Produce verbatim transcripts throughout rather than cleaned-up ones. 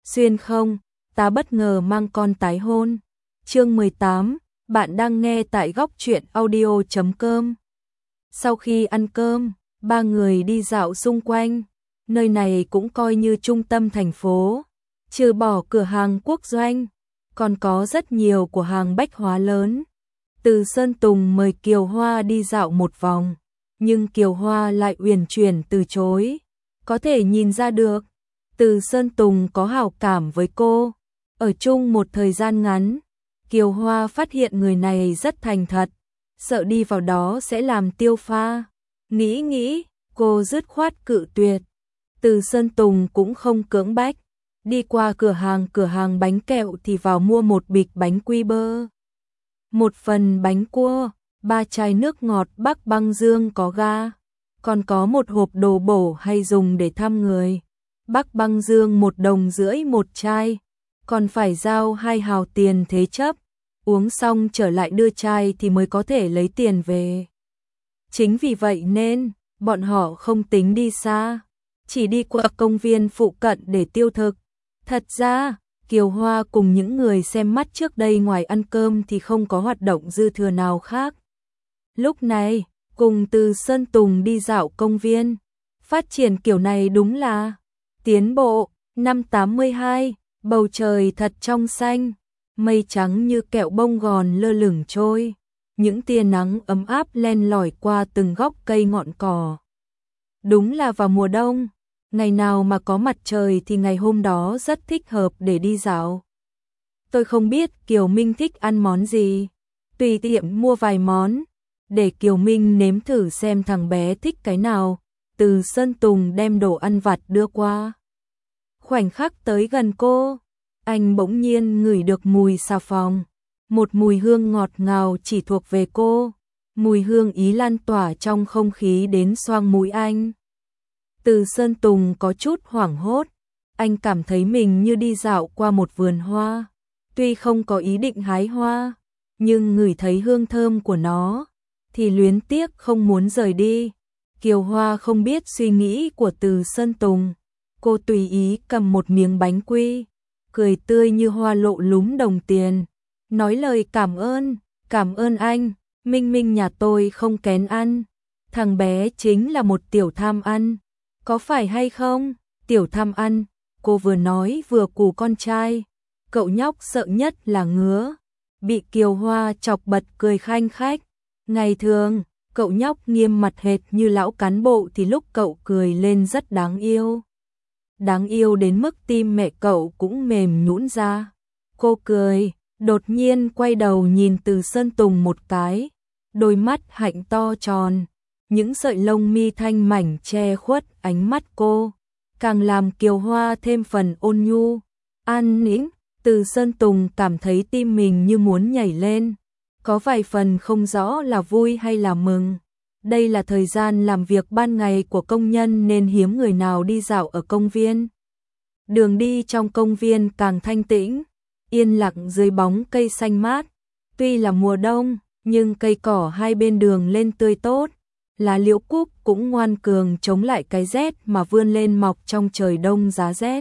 Xuyên không, ta bất ngờ mang con tái hôn. Chương mười tám, bạn đang nghe tại góc truyện audio chấm com. Sau khi ăn cơm, ba người đi dạo xung quanh, nơi này cũng coi như trung tâm thành phố, trừ bỏ cửa hàng quốc doanh, còn có rất nhiều cửa hàng bách hóa lớn. Từ Sơn Tùng mời Kiều Hoa đi dạo một vòng, nhưng Kiều Hoa lại uyển chuyển từ chối. Có thể nhìn ra được, Từ Sơn Tùng có hảo cảm với cô. Ở chung một thời gian ngắn, Kiều Hoa phát hiện người này rất thành thật, sợ đi vào đó sẽ làm tiêu pha. Nghĩ nghĩ, cô dứt khoát cự tuyệt. Từ Sơn Tùng cũng không cưỡng bách, đi qua cửa hàng cửa hàng bánh kẹo thì vào mua một bịch bánh quy bơ, một phần bánh cua, ba chai nước ngọt Bắc Băng Dương có ga, còn có một hộp đồ bổ hay dùng để thăm người. Bắc Băng Dương một đồng rưỡi một chai, còn phải giao hai hào tiền thế chấp, uống xong trở lại đưa chai thì mới có thể lấy tiền về. Chính vì vậy nên, bọn họ không tính đi xa, chỉ đi qua công viên phụ cận để tiêu thực. Thật ra, Kiều Hoa cùng những người xem mắt trước đây ngoài ăn cơm thì không có hoạt động dư thừa nào khác. Lúc này, cùng Từ Sơn Tùng đi dạo công viên, phát triển kiểu này đúng là tiến bộ. Năm tám mươi hai, bầu trời thật trong xanh, mây trắng như kẹo bông gòn lơ lửng trôi, những tia nắng ấm áp len lỏi qua từng gốc cây ngọn cỏ. Đúng là vào mùa đông, ngày nào mà có mặt trời thì ngày hôm đó rất thích hợp để đi dạo. Tôi không biết Kiều Minh thích ăn món gì, tùy tiện mua vài món, để Kiều Minh nếm thử xem thằng bé thích cái nào. Từ Sơn Tùng đem đồ ăn vặt đưa qua. Khoảnh khắc tới gần cô, anh bỗng nhiên ngửi được mùi xà phòng, một mùi hương ngọt ngào chỉ thuộc về cô, mùi hương ý lan tỏa trong không khí đến xoang mũi anh. Từ Sơn Tùng có chút hoảng hốt, anh cảm thấy mình như đi dạo qua một vườn hoa, tuy không có ý định hái hoa, nhưng ngửi thấy hương thơm của nó, thì luyến tiếc không muốn rời đi. Kiều Hoa không biết suy nghĩ của Từ Sơn Tùng, cô tùy ý cầm một miếng bánh quy, cười tươi như hoa lộ lúm đồng tiền, nói lời cảm ơn, cảm ơn anh, Minh Minh nhà tôi không kén ăn, thằng bé chính là một tiểu tham ăn, có phải hay không? Tiểu tham ăn, cô vừa nói vừa cù con trai, cậu nhóc sợ nhất là ngứa, bị Kiều Hoa chọc bật cười khanh khách. Ngày thường, cậu nhóc nghiêm mặt hệt như lão cán bộ thì lúc cậu cười lên rất đáng yêu. Đáng yêu đến mức tim mẹ cậu cũng mềm nhũn ra. Cô cười, đột nhiên quay đầu nhìn Từ Sơn Tùng một cái, đôi mắt hạnh to tròn, những sợi lông mi thanh mảnh che khuất ánh mắt cô, càng làm Kiều Hoa thêm phần ôn nhu, an nĩnh. Từ Sơn Tùng cảm thấy tim mình như muốn nhảy lên, có vài phần không rõ là vui hay là mừng. Đây là thời gian làm việc ban ngày của công nhân nên hiếm người nào đi dạo ở công viên. Đường đi trong công viên càng thanh tĩnh, yên lặng dưới bóng cây xanh mát. Tuy là mùa đông, nhưng cây cỏ hai bên đường lên tươi tốt, lá liễu cúc cũng ngoan cường chống lại cái rét mà vươn lên mọc trong trời đông giá rét,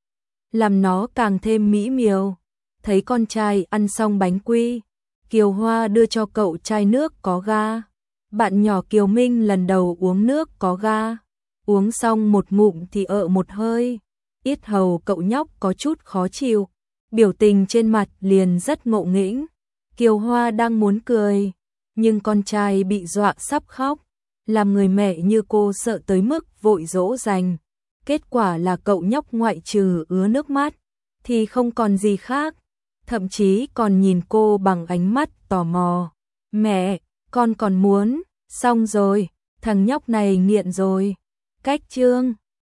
làm nó càng thêm mỹ miều. Thấy con trai ăn xong bánh quy, Kiều Hoa đưa cho cậu chai nước có ga. Bạn nhỏ Kiều Minh lần đầu uống nước có ga, uống xong một ngụm thì ợ một hơi, yết hầu cậu nhóc có chút khó chịu, biểu tình trên mặt liền rất ngộ nghĩnh. Kiều Hoa đang muốn cười, nhưng con trai bị dọa sắp khóc, làm người mẹ như cô sợ tới mức vội dỗ dành. Kết quả là cậu nhóc ngoại trừ ứa nước mắt thì không còn gì khác, thậm chí còn nhìn cô bằng ánh mắt tò mò. Mẹ, con còn muốn, xong rồi, thằng nhóc này nghiện rồi. Cách chương